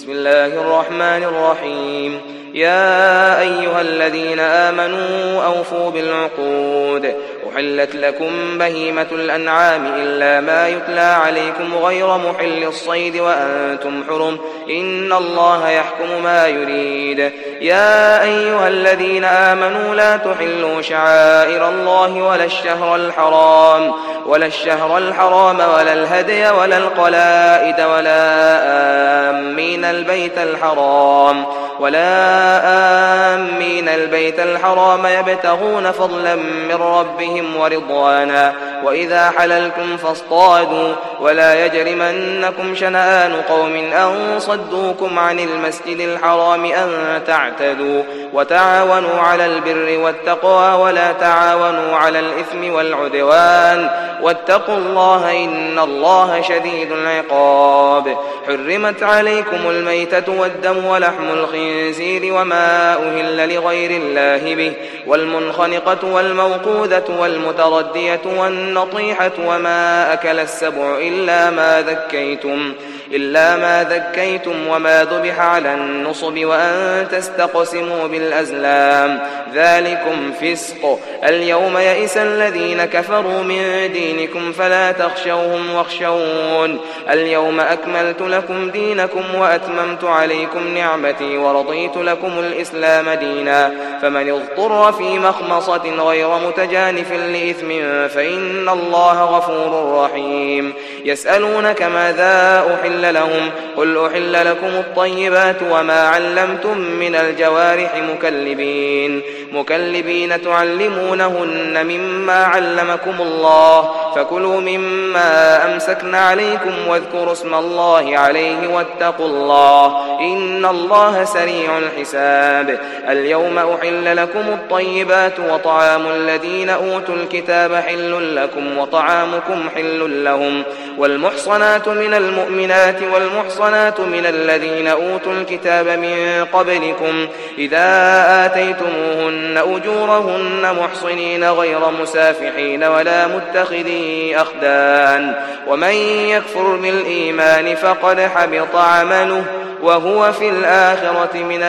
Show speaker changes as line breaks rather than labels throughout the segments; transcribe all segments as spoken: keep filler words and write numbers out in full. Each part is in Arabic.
بسم الله الرحمن الرحيم. يا أيها الذين آمنوا أوفوا بالعقود. أحلت لكم بهيمة الأنعام إلا ما يتلى عليكم غير محل الصيد وأنتم حرم إن الله يحكم ما يريد. يا أيها الذين آمنوا لا تحلوا شعائر الله ولا الشهر الحرام ولا الشهر الحرام ولا الهدي ولا القلائد ولا آمين البيت الحرام ولا آمين البيت الحرام يبتغون فضلا من ربهم ورضوانا وإذا حللتم فاصطادوا ولا يجرمنكم شنآن قوم أن صدوكم عن المسجد الحرام أن تعتدوا وتعاونوا على البر والتقوى ولا تعاونوا على الإثم والعدوان واتقوا الله إن الله شديد العقاب. حرمت عليكم الميتة والدم ولحم الخنزير وما أهل لغير الله به والمنخنقة والموقوذة والمتردية والنطيحة وما أكل السبع إلا ما ذكيتم إلا ما ذكيتم وما ذبح على النصب وأن تستقسموا بالأزلام ذلكم فسق. اليوم يئس الذين كفروا من دينكم فلا تخشوهم واخشون. اليوم أكملت لكم دينكم وأتممت عليكم نعمتي ورضيت لكم الإسلام دينا. فمن اضطر في مخمصة غير متجانف لإثم فإن الله غفور رحيم. يسألونك ماذا أحل لهم قل أحل لكم الطيبات وما علمتم من الجوارح مكلبين مكلبين تعلمونهن مما علمكم الله فكلوا مما أمسكنا عليكم واذكروا اسم الله عليه واتقوا الله إن الله سريع الحساب. اليوم أحل لكم الطيبات وطعام الذين أوتوا الكتاب حل لكم وطعامكم حل لهم والمحصنات من المؤمنات والمحصنات من الذين أوتوا الكتاب من قبلكم إذا آتيتموهن أجورهن محصنين غير مسافحين ولا متخذي أخدان ومن يكفر بالإيمان فقد حبط عمله وهو في الآخرة من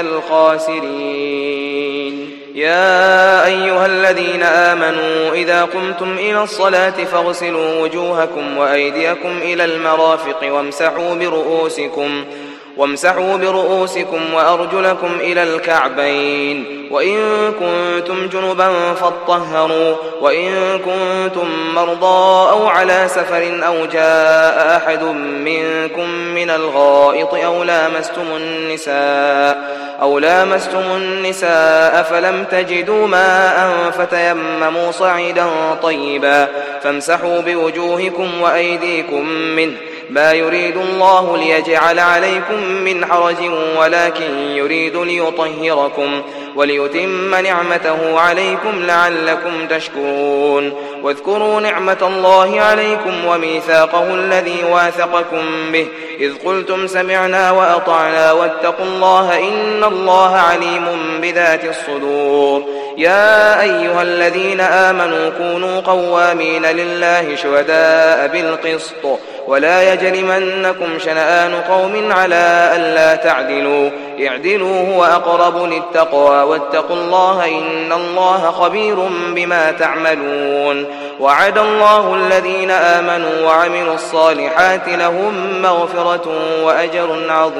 الخاسرين. يا أيها الذين آمنوا إذا قمتم إلى الصلاة فاغسلوا وجوهكم وأيديكم إلى المرافق وامسحوا برؤوسكم وامسحوا برؤوسكم وأرجلكم إلى الكعبين وإن كنتم جنبا فاطهروا وإن كنتم مرضى أو على سفر أو جاء أحد منكم من الغائط أو لامستم النساء أو لامستم النساء فلم تجدوا ماء فتيمموا صعيدا طيبا فامسحوا بوجوهكم وأيديكم منه ما يريد الله ليجعل عليكم من حرج ولكن يريد ليطهركم وليتم نعمته عليكم لعلكم تشكرون. واذكروا نعمة الله عليكم وميثاقه الذي واثقكم به إذ قلتم سمعنا وأطعنا واتقوا الله إن الله عليم بذات الصدور. يا أيها الذين آمنوا كونوا قوامين لله شهداء بالقسط ولا يجرمنكم شنآن قوم على ألا تعدلوا اعدلوا هو أقرب للتقوى واتقوا الله إن الله خبير بما تعملون. وعد الله الذين آمنوا وعملوا الصالحات لهم مغفرة وأجر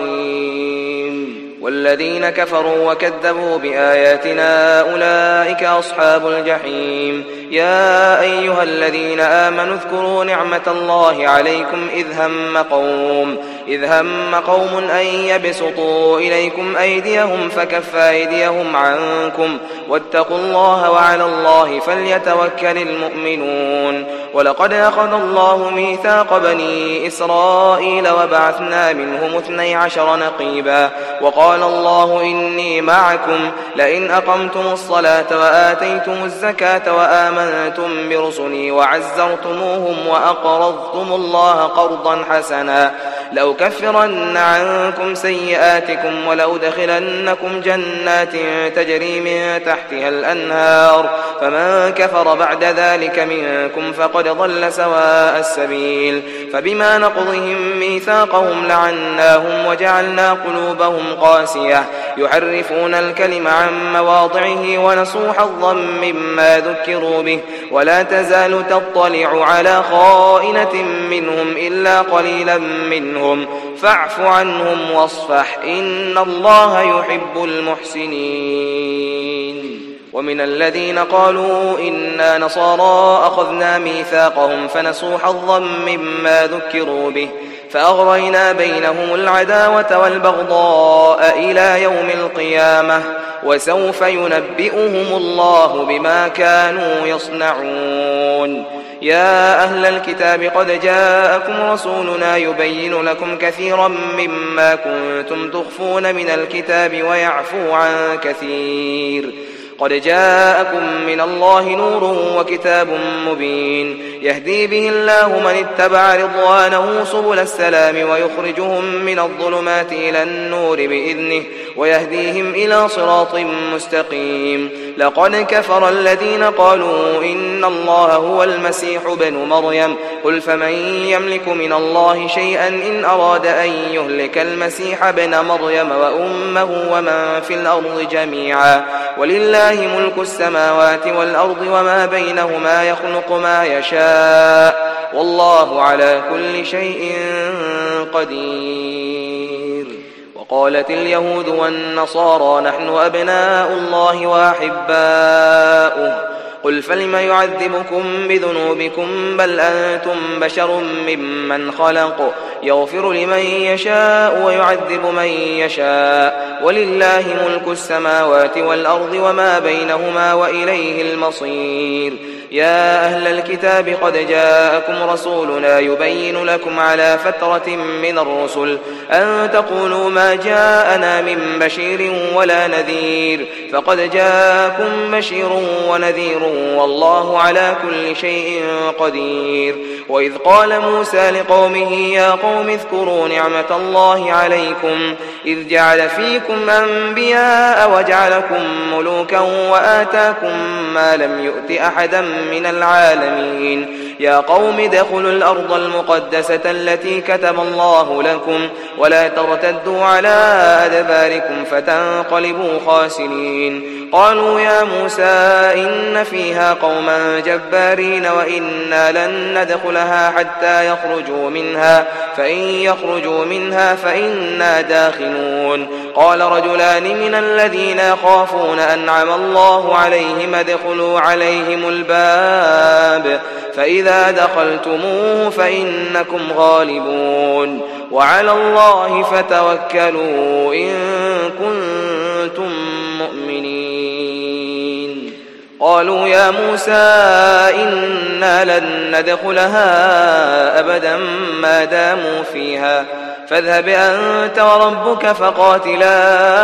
عظيم والذين كفروا وكذبوا بآياتنا أولئك أصحاب الجحيم. يا أيها الذين آمنوا اذكروا نعمة الله عليكم إذ هم قوم إذ هم قوم أن يبسطوا إليكم أيديهم فكف أيديهم عنكم واتقوا الله وعلى الله فليتوكل المؤمنون. ولقد أخذ الله ميثاق بني إسرائيل وبعثنا منهم اثني عشر نقيبا وقال الله إني معكم لئن أقمتم الصلاة وآتيتم الزكاة وآمنتم برسلي وعزرتموهم وأقرضتم الله قرضا حسنا لأكفرن عنكم سيئاتكم ولأدخلنكم جنات تجري من تحتها الأنهار فمن كفر بعد ذلك منكم فقد ضل سواء السبيل فبما نقضهم ميثاقهم لعناهم وجعلنا قلوبهم قاسية يحرفون الكلم عن مواضعه ونسوا حظا مما ذكروا به ولا تزال تطلع على خائنة منهم إلا قليلا منهم فاعف عنهم واصفح إن الله يحب المحسنين. ومن الذين قالوا إنا نصارى أخذنا ميثاقهم فنسوا حظا مما ذكروا به فأغرينا بينهم العداوة والبغضاء إلى يوم القيامة وسوف ينبئهم الله بما كانوا يصنعون. يا أهل الكتاب قد جاءكم رسولنا يبين لكم كثيرا مما كنتم تخفون من الكتاب ويعفو عن كثير قد جاءكم من الله نور وكتاب مبين يهدي به الله من اتبع رضوانه سبل السلام ويخرجهم من الظلمات إلى النور بإذنه ويهديهم إلى صراط مستقيم. لقد كفر الذين قالوا إن الله هو المسيح ابن مريم قل فمن يملك من الله شيئا إن أراد أن يهلك المسيح ابن مريم وأمه ومن في الأرض جميعا ولله ملك السماوات والأرض وما بينهما يخلق ما يشاء والله على كل شيء قدير. وقالت اليهود والنصارى نحن أبناء الله وأحباؤه قل فلم يعذبكم بذنوبكم بل أنتم بشر ممن خلق يغفر لمن يشاء ويعذب من يشاء ولله ملك السماوات والأرض وما بينهما وإليه المصير. يا أهل الكتاب قد جاءكم رسولنا يبين لكم على فترة من الرسل أن تقولوا ما جاءنا من بشير ولا نذير فقد جاءكم بشير ونذير والله على كل شيء قدير. وإذ قال موسى لقومه يا قوم اذكروا نعمة الله عليكم إذ جعل فيكم أنبياء وجعلكم ملوكا وآتاكم ما لم يؤت أحدا من العالمين. يا قوم ادخلوا الأرض المقدسة التي كتب الله لكم ولا ترتدوا على أدباركم فتنقلبوا خاسرين. قالوا يا موسى إن فيها قوما جبارين وإنا لن ندخلها حتى يخرجوا منها فإن يخرجوا منها فإنا داخلون. قال رجلان من الذين يخافون أنعم الله عليهم ادخلوا عليهم الباب فإذا دخلتموه فإنكم غالبون وعلى الله فتوكلوا إن كنتم مؤمنين. قالوا يا موسى إنا لن ندخلها أبدا ما داموا فيها فاذهب أنت وربك فقاتلا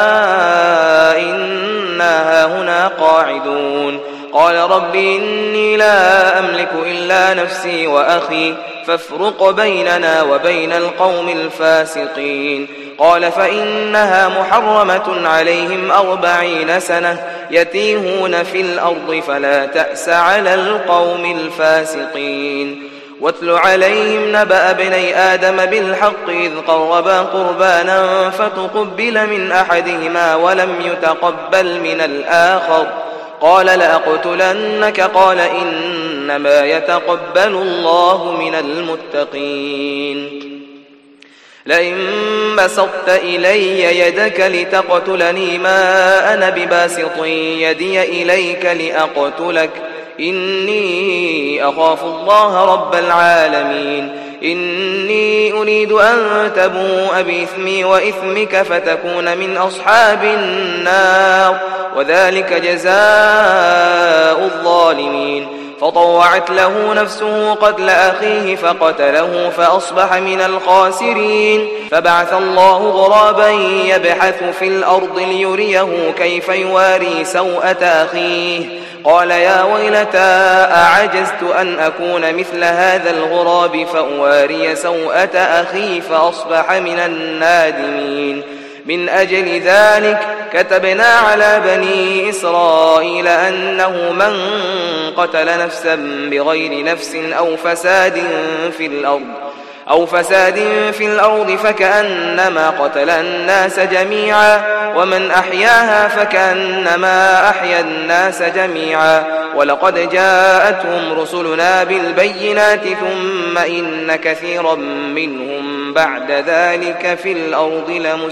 إنا هاهنا قاعدون. قال رب إني لا أملك إلا نفسي وأخي فافرق بيننا وبين القوم الفاسقين. قال فإنها محرمة عليهم أربعين سنة يتيهون في الأرض فلا تأس على القوم الفاسقين. واتل عليهم نبأ ابني آدم بالحق إذ قربا قربانا فتقبل من أحدهما ولم يتقبل من الآخر قال لأقتلنك قال إنما يتقبل الله من المتقين. لئن بسطت إلي يدك لتقتلني ما أنا بباسط يدي إليك لأقتلك إني أخاف الله رب العالمين. إني أريد أن تبوء بإثمي وإثمك فتكون من أصحاب النار وذلك جزاء الظالمين. فطوعت له نفسه قتل أخيه فقتله فأصبح من الخاسرين. فبعث الله غرابا يبحث في الأرض ليريه كيف يواري سوءة أخيه قال يا ويلتى أعجزت أن أكون مثل هذا الغراب فأواري سوءة أخي فأصبح من النادمين. من أجل ذلك كتبنا على بني إسرائيل أنه من قتل نفسا بغير نفس أو فساد في الأرض أو فساد في الأرض فكأنما قتل الناس جميعا ومن أحياها فكأنما أحيا الناس جميعا. ولقد جاءتهم رسلنا بالبينات ثم إن كثيرا منهم بعد ذلك في الأرض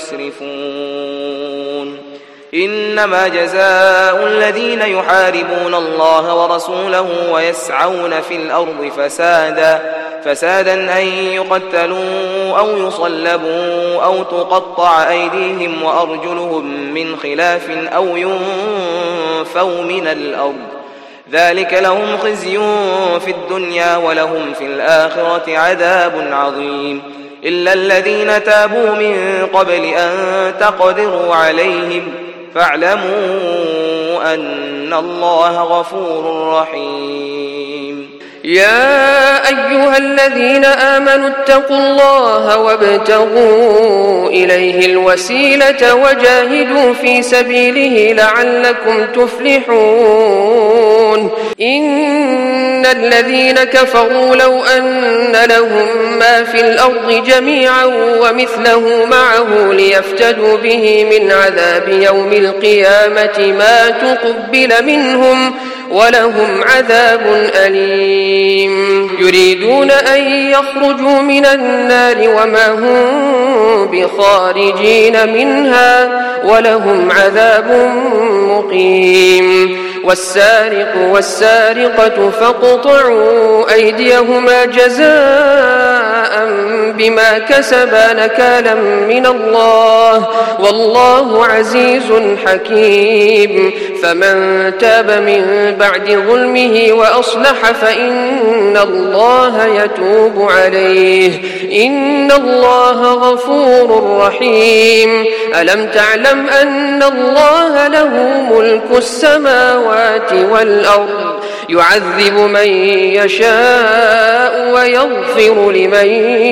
لمسرفون. إنما جزاء الذين يحاربون الله ورسوله ويسعون في الأرض فسادا فسادا أن يقتلوا أو يصلبوا أو تقطع أيديهم وأرجلهم من خلاف أو ينفوا من الأرض. ذلك لهم خزي في الدنيا ولهم في الآخرة عذاب عظيم. إلا الذين تابوا من قبل أن تقدروا عليهم فاعلموا أن الله غفور رحيم.
يا أيها الذين آمنوا اتقوا الله وابتغوا إليه الوسيلة وجاهدوا في سبيله لعلكم تفلحون. إن الذين كفروا لو أن لهم ما في الأرض جميعا ومثله معه ليفتدوا به من عذاب يوم القيامة ما تقبل منهم ولهم عذاب أليم. يريدون أن يخرجوا من النار وما هم بخارجين منها ولهم عذاب مقيم. والسارق والسارقة فاقطعوا أيديهما جزاء بما كسبا نكالا من الله والله عزيز حكيم. فمن تاب من بعد ظلمه وأصلح فإن الله يتوب عليه إن الله غفور رحيم. ألم تعلم أن الله له ملك السماوات والأرض يعذب من يشاء ويغفر لمن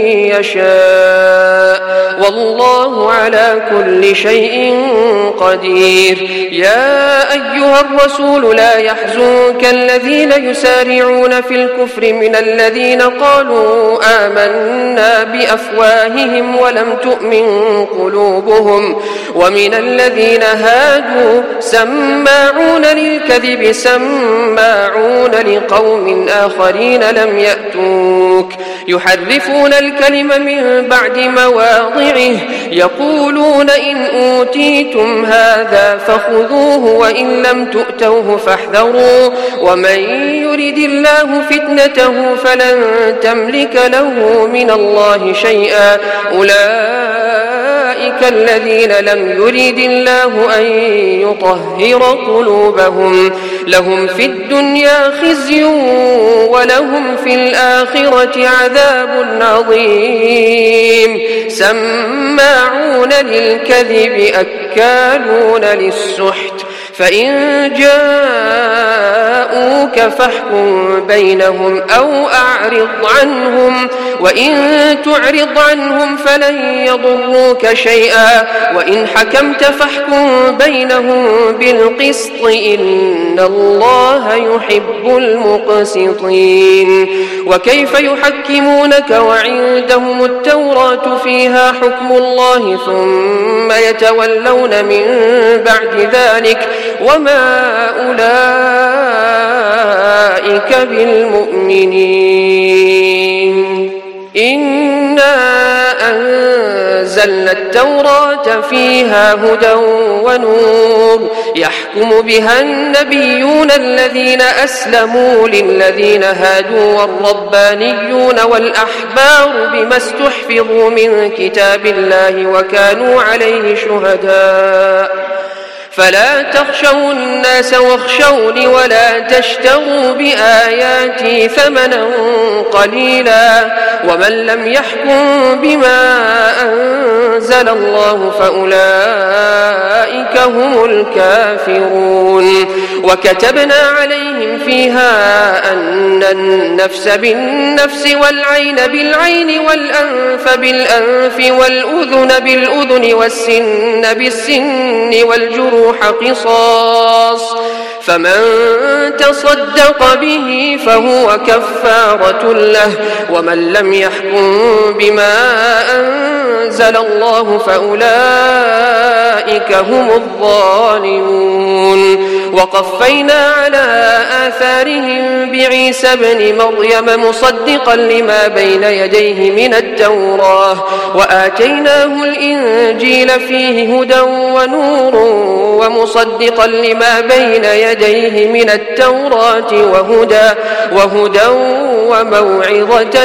يشاء والله على كل شيء قدير. يا أيها الرسول لا يحزنك الذين يسارعون في الكفر من الذين قالوا آمنا بأفواههم ولم تؤمن قلوبهم ومن الذين هادوا سماعون للكذب سماعون لقوم آخرين لم يأتوك يحرفون الكلم من بعد مواضعه يقولون إن أوتيتم هذا فخذوه وإن لم تؤتوه فاحذروا ومن يرد الله فتنته فلن تملك له من الله شيئا أولئك الذين لم يرد الله أن يطهر قلوبهم لهم في الدنيا خزي ولهم في الآخرة عذاب عظيم. سماعون للكذب أكالون للسحت فإن جاءوك فاحكم بينهم أو أعرض عنهم وإن تعرض عنهم فلن يضروك شيئا وإن حكمت فاحكم بينهم بالقسط إن الله يحب المقسطين. وكيف يحكمونك وعندهم التوراة فيها حكم الله ثم يتولون من بعد ذلك وما أولئك بالمؤمنين. إنا أنزلنا التوراة فيها هدى ونور يحكم بها النبيون الذين أسلموا للذين هادوا والربانيون والأحبار بما استحفظوا من كتاب الله وكانوا عليه شهداء فلا تخشوا الناس واخشوني ولا تشتروا بآياتي ثمنا قليلا ومن لم يحكم بما أنزل الله فأولئك فأولئك هم الكافرون. وكتبنا عليهم فيها أن النفس بالنفس والعين بالعين والأنف بالأنف والأذن بالأذن والسن بالسن والجروح قصاص، فمن تصدق به فهو كفارة له، ومن لم يحكم بما أنزل الله فأولئك هم الظالمون. وقفينا على آثارهم بعيسى ابن مريم مصدقا لما بين يديه من التوراة، وآتيناه الإنجيل فيه هدى ونور ومصدقا لما بين يديه من التوراة وهدى, وهدى وموعظة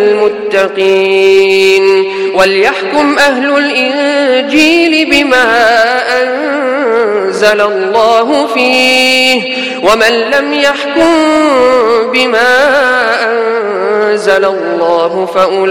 للمتقين. وليحكم أهل الإنجيل بما أنزل الله فيه، ومن لم يحكم بما أنزل الله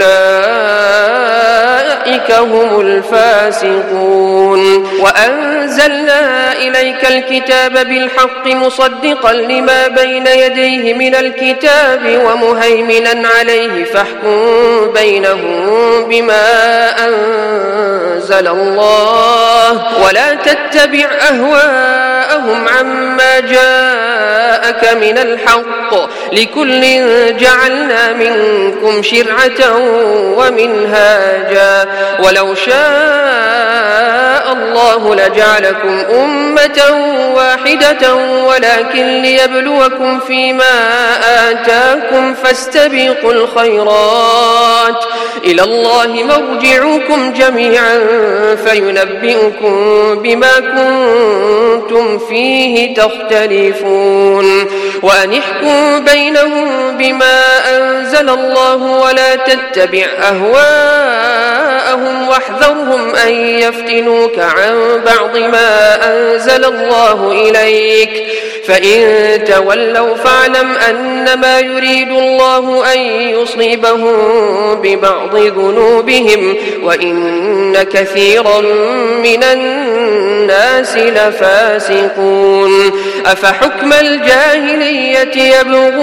فأولئك هم الفاسقون. وأنزلنا إليك الكتاب بالحق مصدقا لما بين يديه من الكتاب ومهيمنا عليه، فاحكم بينهم بما أنزل الله، ولا تتبع أهواءهم عما جاءك من الحق، لكل جعلنا منكم شرعة ومنهاجا، ولو شاء الله لجعلكم أمة واحدة ولكن ليبلوكم فيما آتاكم فاستبقوا الخيرات، إلى الله مرجعكم جميعا فينبئكم بما كنتم فيه تختلفون. وأن احكم بينهم بما أنزل الله ولا تتبع أهواءهم واحذرهم أن يفتنوك عن بعض ما أنزل الله إليك، فإن تولوا فاعلم أنما يريد الله أن يصيبهم ببعض ذنوبهم وإن كثيرا من الناس لفاسقون. أفحكم الجاهلية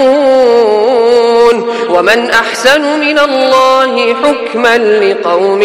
يبغون ومن أحسن من الله حكما لقوم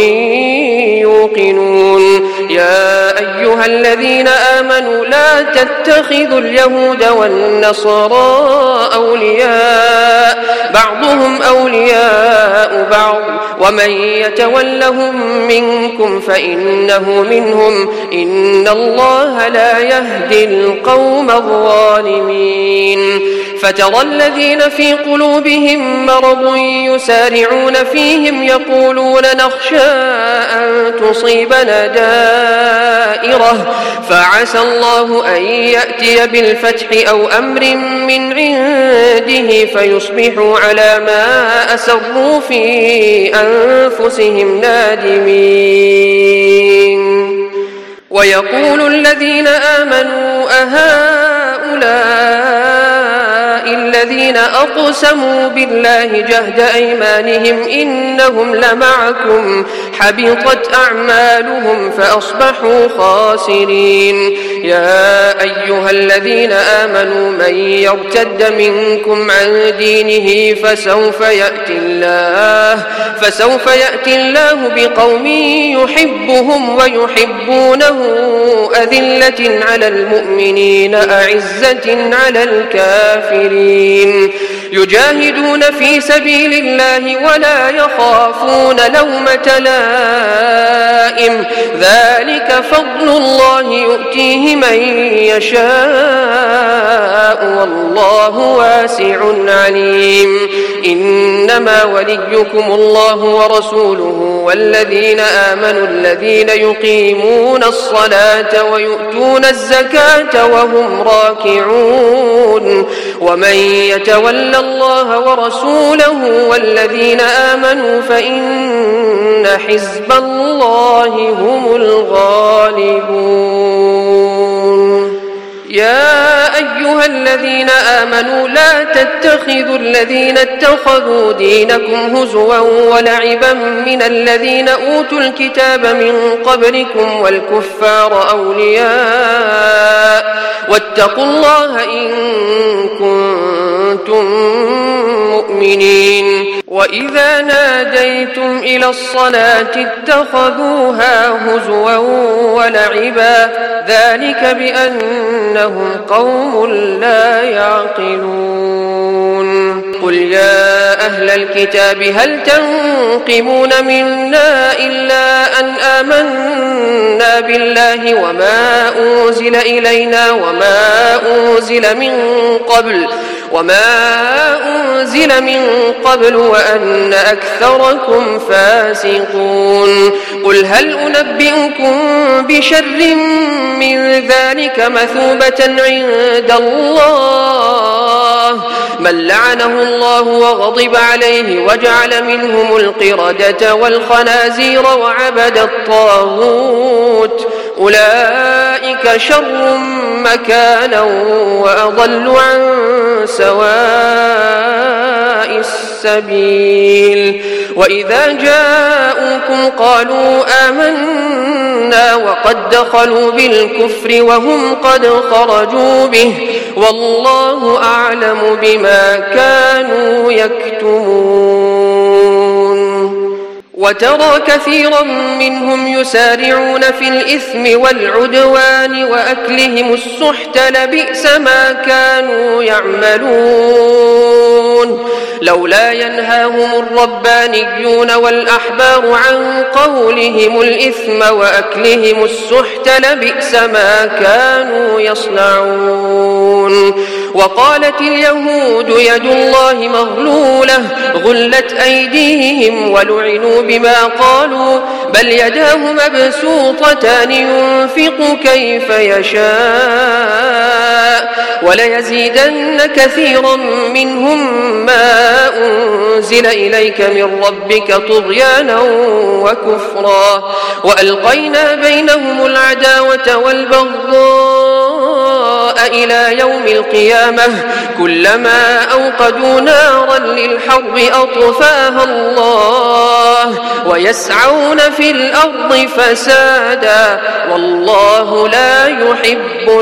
يوقنون. يا أيها الذين آمنوا لا تتخذوا اليهود والنصارى أولياء بعضهم أولياء بعض ومن يتولهم منكم فإنه منهم إن الله لا يهدي القوم الظالمين. فترى الذين في قلوبهم مرض يسارعون فيهم يقولون نخشى أن تصيبنا دائرة فعسى الله أن يأتي بالفتح أو أمر من عنده فيصبحوا على ما أسروا في أنفسهم نادمين. ويقول الذين آمنوا أهؤلاء الذين أقسموا بالله جهد أيمانهم إنهم لمعكم حبطت أعمالهم فأصبحوا خاسرين. يا أيها الذين آمنوا من يرتد منكم عن دينه فسوف يأتي الله فسوف يأتي الله بقوم يحبهم ويحبونه أذلة على المؤمنين أعزة على الكافرين يجاهدون في سبيل الله ولا يخافون لومة لائم ذلك فضل الله يؤتيه من يشاء والله واسع عليم. إنما وليكم الله ورسوله والذين آمنوا الذين يقيمون الصلاة ويؤتون الزكاة وهم راكعون ومن يتولى الله ورسوله والذين آمنوا فإن حزب الله هم الغالبون. يا أيها أيها الذين آمنوا لا تتخذوا الذين اتخذوا دينكم هزوا ولعبا من الذين أوتوا الكتاب من قبلكم والكفار أولياء واتقوا الله إن كنتم مؤمنين. وإذا ناديتم إلى الصلاة اتخذوها هزوا ولعبا ذلك بأنهم قوم لا يعقلون. قل يا أهل الكتاب هل تنقمون منا إلا أن آمنا بالله وما أنزل إلينا وما أنزل من قبل وما أنزل من قبل وأن أكثركم فاسقون. قل هل أنبئكم بشر من ذلك مثوبة عند الله من لعنه الله وغضب عليه وجعل منهم القردة والخنازير وعبد الطاغوت أولئك شر مكانا وأضل عن سواء السبيل. وإذا جاءوكم قالوا آمنا وقد دخلوا بالكفر وهم قد خرجوا به والله أعلم بما كانوا يكتمون. وترى كثيرا منهم يسارعون في الإثم والعدوان وأكلهم السحت لبئس ما كانوا يعملون. لولا ينهاهم الربانيون والأحبار عن قولهم الإثم وأكلهم السحت لبئس ما كانوا يصنعون. وقالت اليهود يد الله مغلولة غلت أيديهم ولعنوا بما قالوا بل يداه مبسوطتان ينفق كيف يشاء وليزيدن كثيرا منهم ما أنزل إليك من ربك طغيانا وكفرا وألقينا بينهم العداوة والبغضاء إلى يوم القيامة كلما أوقدوا نارا للحرب أطفاها الله ويسعون في الأرض فسادا والله لا يحب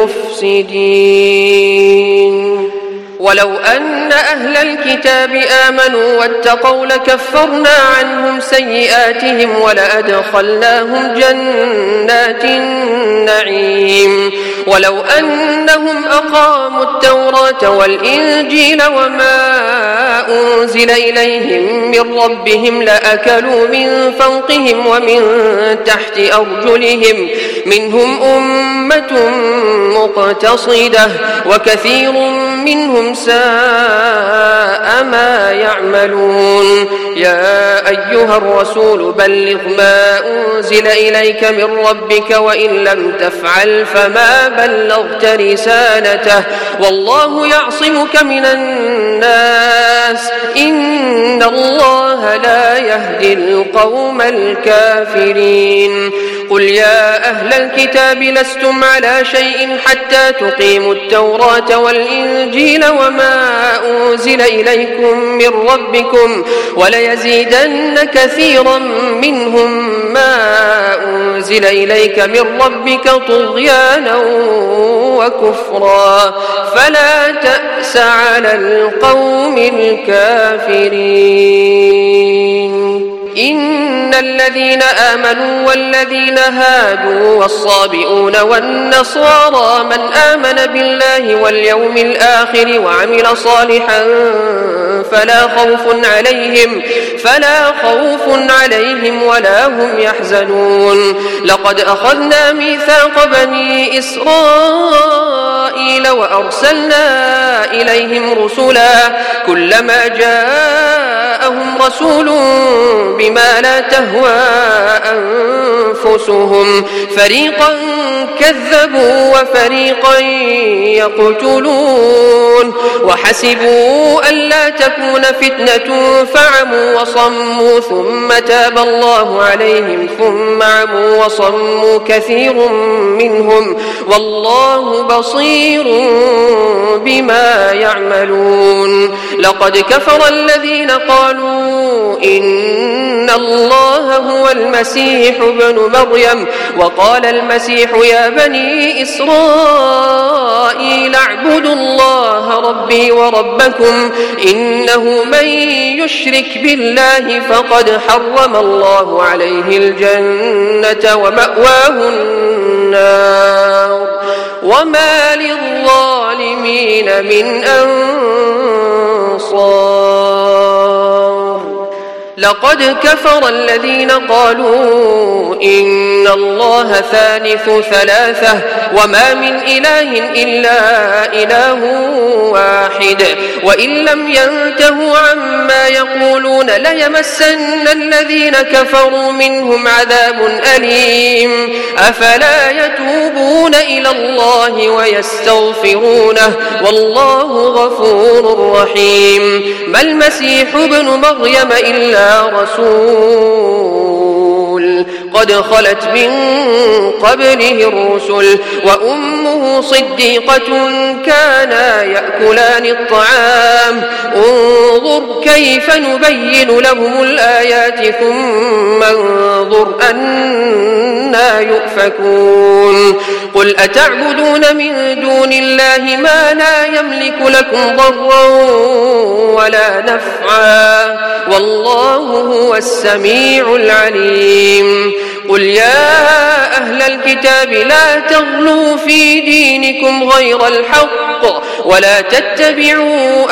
المفسدين. ولو أن أهل الكتاب آمنوا واتقوا لكفرنا عنهم سيئاتهم ولأدخلناهم جنات النعيم. ولو أنهم أقاموا التوراة والإنجيل وما أنزل إليهم من ربهم لأكلوا من فوقهم ومن تحت أرجلهم منهم أمة مقتصدة وكثير منهم ساء ما يعملون. يا أيها الرسول بلغ ما أنزل إليك من ربك وإن لم تفعل فما بلغت رسالته والله يعصمك من الناس إن الله لا يهدي القوم الكافرين. قل يا أهل الكتاب لستم على شيء حتى تقيموا التوراة والإنجيل وما أنزل إليكم من ربكم وليزيدن كثيرا منهم ما أنزل إليك من ربك طغيانا وكفرا فلا تأس على القوم الكافرين. إن الذين آمنوا والذين هادوا والصابئون والنصارى من آمن بالله واليوم الآخر وعمل صالحا فلا خوف عليهم فلا خوف عليهم ولا هم يحزنون. لقد أخذنا ميثاق بني إسرائيل وأرسلنا إليهم رسلا كلما جاءهم رسول بما لا تهوى أنفسهم فريقا كذبوا وفريقا يقتلون وحسبوا ألا تكون فتنة فعموا وصموا ثم تاب الله عليهم ثم عموا وصموا كثير منهم والله بصير بما يعملون. لقد كفر الذين قالوا إن الله هو المسيح ابن مريم وقال المسيح يا بني إسرائيل اعبدوا الله ربي وربكم إنه من يشرك بالله فقد حرم الله عليه الجنة ومأواه النار وما للظالمين من أنصار. لقد كفر الذين قالوا إن الله ثالث ثلاثة وما من إله إلا إله واحد وإن لم ينتهوا عما يقولون ليمسن الذين كفروا منهم عذاب أليم. أفلا يتوبون إلى الله ويستغفرونه والله غفور رحيم. ما المسيح ابن مريم إلا رسول قد خلت من قبله الرسل وأمه صديقة كانا يأكلان الطعام انظر كيف نبين لهم الآيات ثم انظر أنا يؤفكون. قل أتعبدون من دون الله ما لا يملك لكم ضرا ولا نفعا والله هو السميع العليم. قل يا أهل الكتاب لا تغلوا في دينكم غير الحق ولا تتبعوا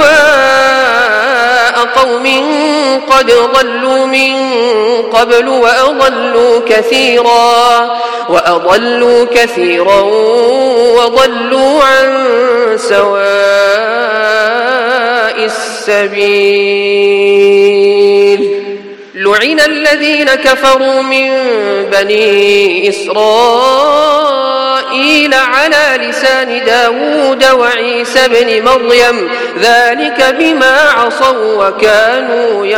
أهواء قوم قد ضلوا من قبل وأضلوا كثيرا وأضلوا كثيرا وضلوا عن سواء السبيل. لعن الذين كفروا من بني إسرائيل على لسان داود وعيسى بن مريم ذلك بما عصوا وكانوا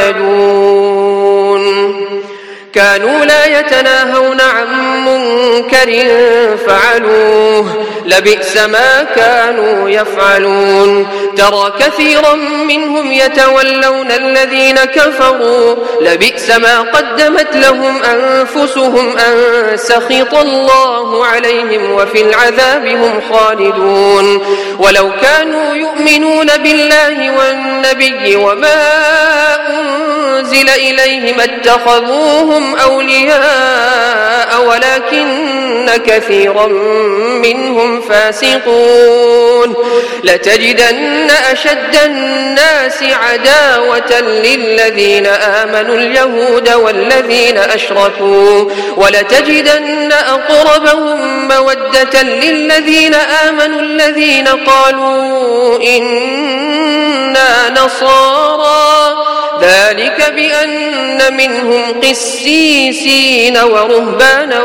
يعتدون. كانوا لا يتناهون عن منكر فعلوه لبئس ما كانوا يفعلون. ترى كثيرا منهم يتولون الذين كفروا لبئس ما قدمت لهم أنفسهم أن سخط الله عليهم وفي العذاب هم خالدون. ولو كانوا يؤمنون بالله والنبي وما أنزل إليهم اتخذوهم أولياء ولكن كثيرا منهم فاسقون. لتجدن أشد الناس عداوة للذين آمنوا اليهود والذين أشركوا ولتجدن أقربهم مودة للذين آمنوا الذين قالوا إنا نصارى ذلك بأن منهم قسيسين ورهبانا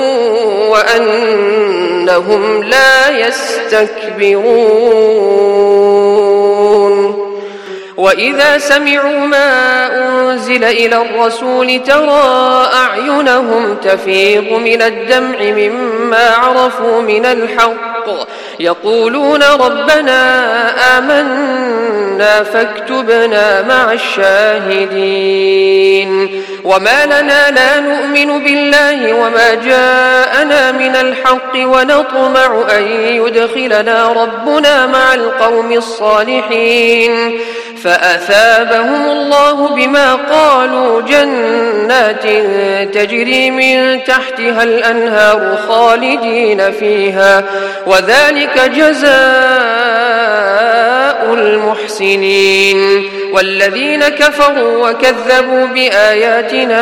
وأنهم لا يستكبرون. وإذا سمعوا ما أنزل إلى الرسول ترى أعينهم تفيض من الدمع مما عرفوا من الحق يقولون ربنا آمنا فاكتبنا مع الشاهدين. وما لنا لا نؤمن بالله وما جاءنا من الحق ونطمع أن يدخلنا ربنا مع القوم الصالحين فأثابهم الله بما قالوا جنات تجري من تحتها الأنهار خالدين فيها وذلك جزاء المحسنين. والذين كفروا وكذبوا بآياتنا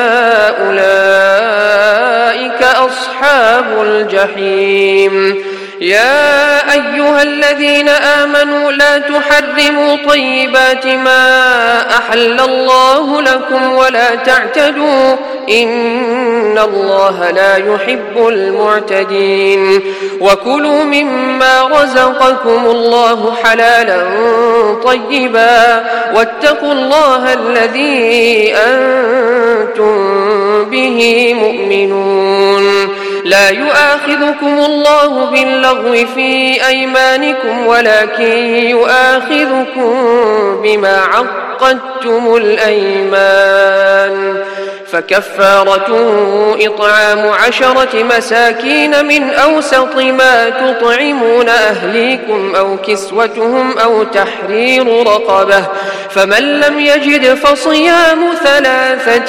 أولئك أصحاب الجحيم. يا أيها الذين آمنوا لا تحرموا طيبات ما أحل الله لكم ولا تعتدوا إن الله لا يحب المعتدين وكلوا مما رزقكم الله حلالا طيبا واتقوا الله الذي أنتم به مؤمنون لا يؤاخذكم الله باللغو في أيمانكم ولكن يؤاخذكم بما عقدتم الأيمان فكفارته إطعام عشرة مساكين من أوسط ما تطعمون أهليكم أو كسوتهم أو تحرير رقبة فمن لم يجد فصيام ثلاثة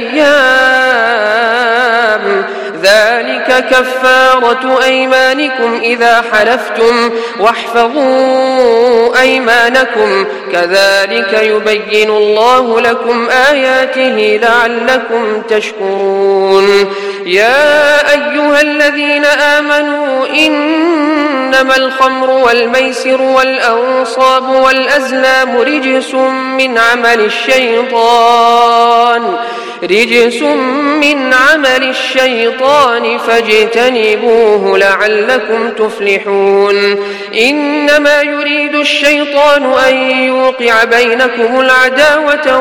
أيام ذلك كفارة أيمانكم إذا حلفتم واحفظوا أيمانكم كذلك يبين الله لكم آياته لعلكم تشكرون يا أيها الذين آمنوا إنما الخمر والميسر والأنصاب والأزلام رجس من عمل الشيطان رجس من عمل الشيطان فاجتنبوه لعلكم تفلحون إنما يريد الشيطان أن يوقع بينكم العداوة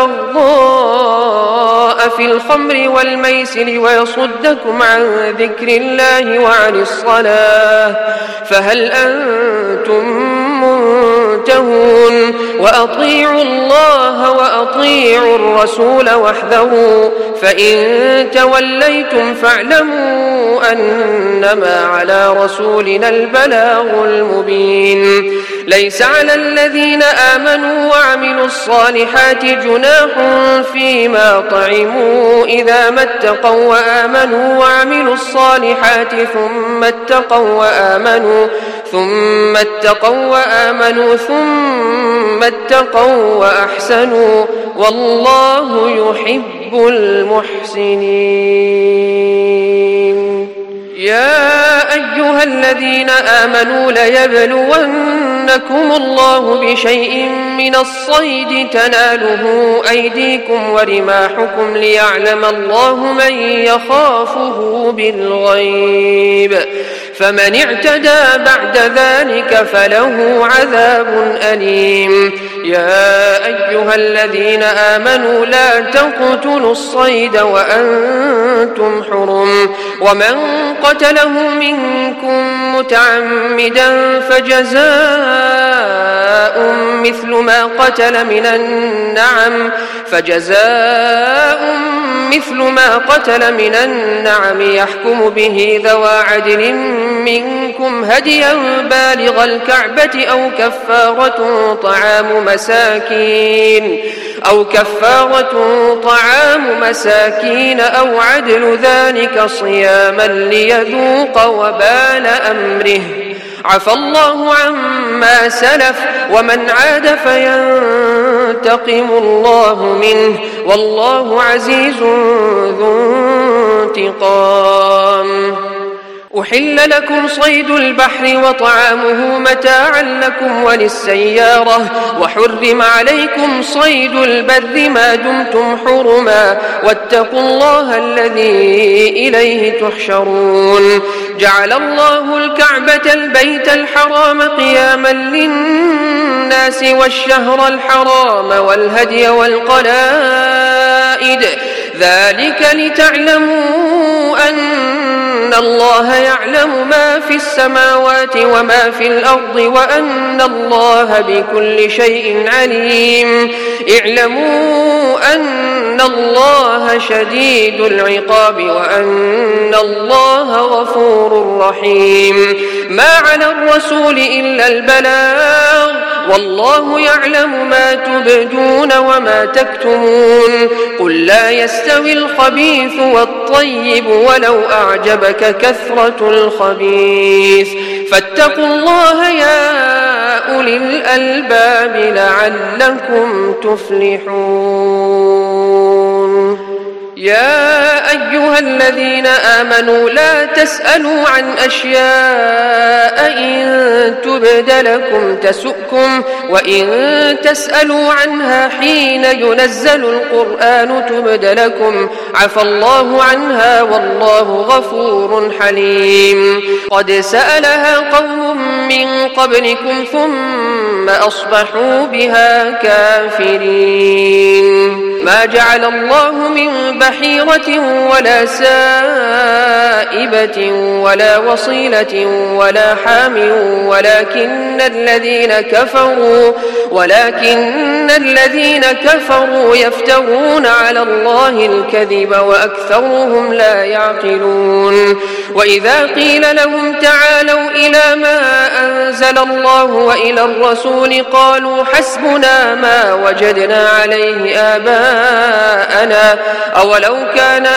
والبغضاء في الخمر والميسر ويصدكم عن ذكر الله وعن الصلاة فهل أنتم منتهون وأطيعوا الله وأطيعوا الرسول واحذروا فإن توليتم فاعلموا أنما على رسولنا البلاغ المبين ليس على الذين آمنوا وعملوا الصالحات جناح فيما طعموا إذا ما اتقوا وآمنوا وعملوا الصالحات ثم اتقوا وآمنوا ثم اتقوا وآمنوا ثم اتقوا وأحسنوا والله يحب المحسنين يا أيها الذين آمنوا ليبلونكم الله بشيء من الصيد تناله أيديكم ورماحكم ليعلم الله من يخافه بالغيب فمن اعتدى بعد ذلك فله عذاب أليم يا أيها الذين آمنوا لا تقتلوا الصيد وأنتم حرم ومن قتله منكم متعمدا فجزاء مثل ما قتل من النعم فجزاء مثل ما قتل من النعم يحكم به ذوى عدل منكم هديا بالغ الكعبة أو كفارة طعام مساكين أو كفارة طعام مساكين أو عدل ذلك صياما ليذوق وبال أمره عفى الله عما سلف ومن عاد فينتقم الله منه والله عزيز ذو انتقام أحل لكم صيد البحر وطعامه متاعا لكم وللسيارة وحرم عليكم صيد البر ما دمتم حرما واتقوا الله الذي إليه تحشرون جعل الله الكعبة البيت الحرام قياما للناس والشهر الحرام والهدي والقلائد ذلك لتعلموا أن إن الله يعلم ما في السماوات وما في الأرض وأن الله بكل شيء عليم اعلموا أن الله شديد العقاب وأن الله غفور رحيم ما على الرسول إلا البلاغ والله يعلم ما تبدون وما تكتمون قل لا يستوي الخبيث والطيب ولو أعجبك كثرة الخبيث فاتقوا الله يا أولي الألباب لعلكم تفلحون يا أيها الذين آمنوا لا تسألوا عن أشياء إن تبد لكم تسؤكم وإن تسألوا عنها حين ينزل القرآن تبد لكم عفى الله عنها والله غفور حليم. قد سألها قوم من قبلكم ثم أصبحوا بها كافرين. ما جعل الله من بحيرة ولا سائبة ولا وصيلة ولا حام ولكن الذين كفروا ولكن الذين كفروا يفترون على الله الكذب وأكثرهم لا يعقلون. وإذا قيل لهم تعالوا إلى ما أنزل الله وإلى الرسول قالوا حسبنا ما وجدنا عليه آباءنا أولو كان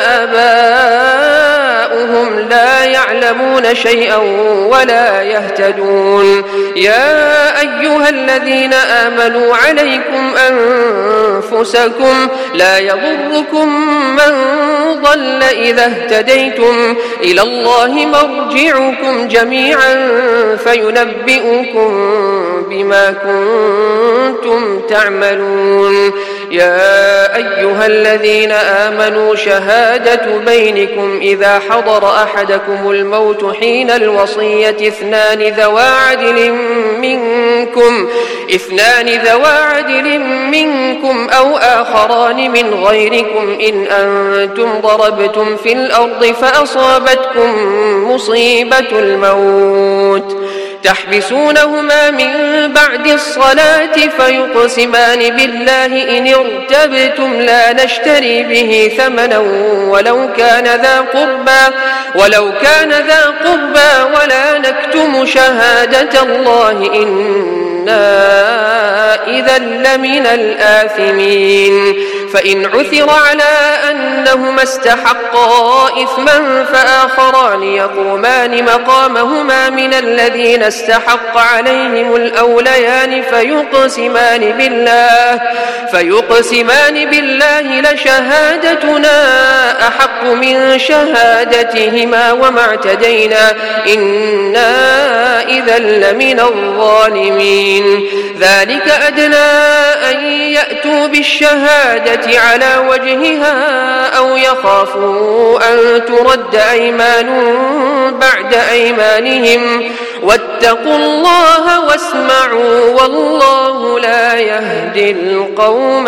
آباؤهم لا يعلمون شيئا ولا يهتدون. يا أيها الذين آمنوا عليكم أنفسكم لا يضركم من ضل إذا اهتديتم إلى الله مرجعكم جميعا فينبئكم بما كنتم تعملون. يا أيها الذين آمنوا شهادة بينكم إذا حضر أحدكم الموت حين الوصية اثنان ذوى عدل منكم اثنان ذوى عدل منكم أو آخران من غيركم إن أنتم ضربتم في الأرض فأصابتكم مصيبة الموت تحبسونهما من بعد الصلاة فيقسمان بالله إن ارتبتم لا نشتري به ثمنا ولو كان ذا قربى ولو كان ذا قربى ولا نكتم شهادة الله إنا إذا لمن الآثمين. فإن عثر على أنهما استحقا إثما فآخران يقومان مقامهما من الذين استحق عليهم الأوليان فيقسمان بالله فيقسمان بالله لشهادتنا أحق من شهادتهما وما اعتدينا إنا إذا لمن الظالمين. ذلك أدنى أن يأتوا بالشهادة على وجهها أو يخافوا أن ترد أيمان بعد أيمانهم واتقوا الله واسمعوا والله لا يهدي القوم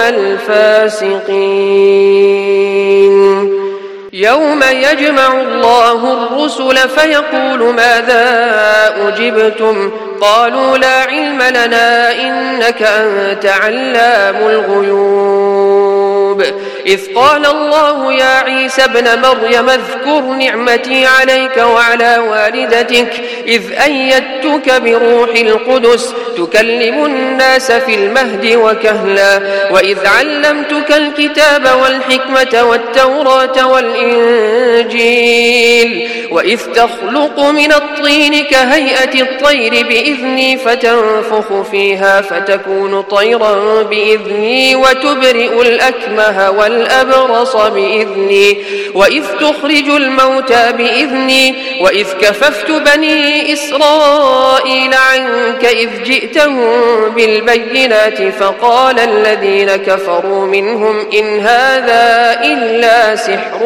الفاسقين. يوم يجمع الله الرسل فيقول ماذا أجبتم قالوا لا علم لنا إنك أنت علام الغيوب. إذ قال الله يا عيسى ابن مريم اذكر نعمتي عليك وعلى والدتك إذ أيدتك بروح القدس تكلم الناس في المهد وكهلا وإذ علمتك الكتاب والحكمة والتوراة والإنجيل وإذ تخلق من الطين كهيئة الطير بإذني فتنفخ فيها فتكون طيرا بإذني وتبرئ الأكمه والأبرص بإذني وإذ تخرج الموتى بإذني وإذ كففت بني إسرائيل عنك إذ جئتهم بالبينات فقال الذين كفروا منهم إن هذا إلا سحر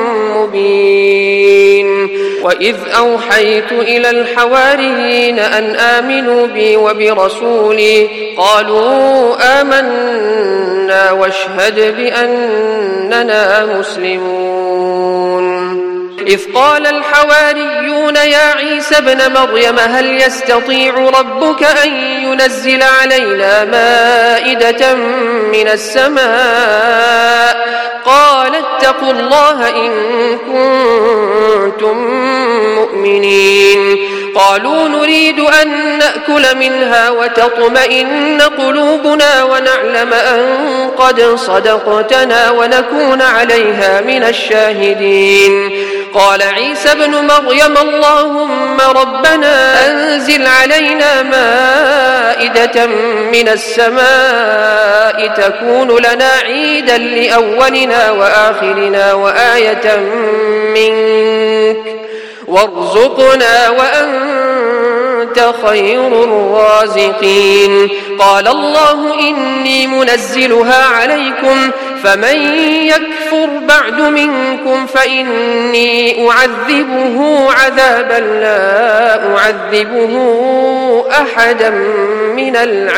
مبين. وإذ أوحيت إلى الحواريين أن آمنوا بي وبرسولي قالوا آمنا واشهد بأننا مسلمون. إذ قال الحواريون يا عيسى ابن مريم هل يستطيع ربك أن ينزل علينا مائدة من السماء قال اتقوا الله إن كنتم مؤمنين. قالوا نريد أن نأكل منها وتطمئن قلوبنا ونعلم أن قد صدقتنا ونكون عليها من الشاهدين. قال عيسى ابن مريم اللهم ربنا أنزل علينا مائدة من السماء تكون لنا عيدا لأولنا وآخرنا وآية منك وارزقنا وأنت خير الرازقين. قال الله إني منزلها عليكم فمن يكفر بعد منكم فإني أعذبه عذابا لا أعذبه أحدا من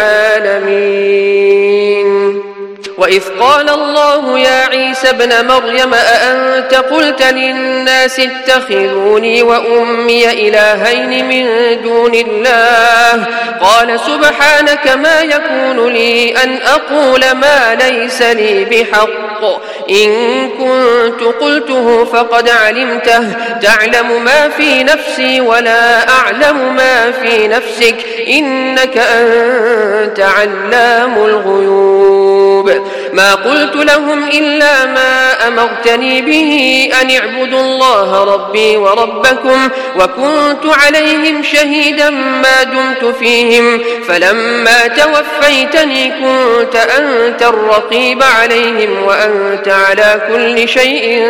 العالمين. وإذ قال الله يا عيسى ابن مريم أأنت قلت للناس اتخذوني وأمي إلهين من دون الله قال سبحانك ما يكون لي أن أقول ما ليس لي بحق إن كنت قلته فقد علمته تعلم ما في نفسي ولا أعلم ما في نفسك إنك أنت علام الغيوب. ما قلت لهم إلا ما أمرتني به أن اعبدوا الله ربي وربكم وكنت عليهم شهيدا ما دمت فيهم فلما توفيتني كنت أنت الرقيب عليهم وأنت على كل شيء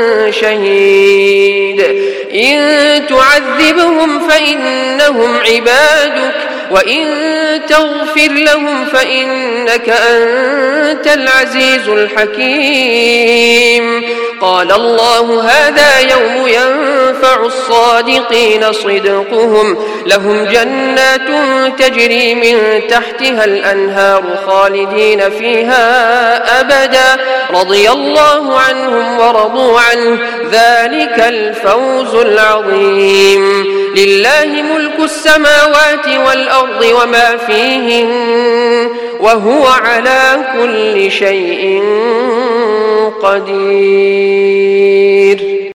شهيد. إن تعذبهم فإنهم عبادك وإن تغفر لهم فإنك أنت العزيز الحكيم. قال الله هذا يوم ينفع الصادقين صدقهم لهم جنات تجري من تحتها الأنهار خالدين فيها أبدا رضي الله عنهم ورضوا عنه ذلك الفوز العظيم. لله ملك السماوات والأرض وما فيهن وهو على كل شيء قدير.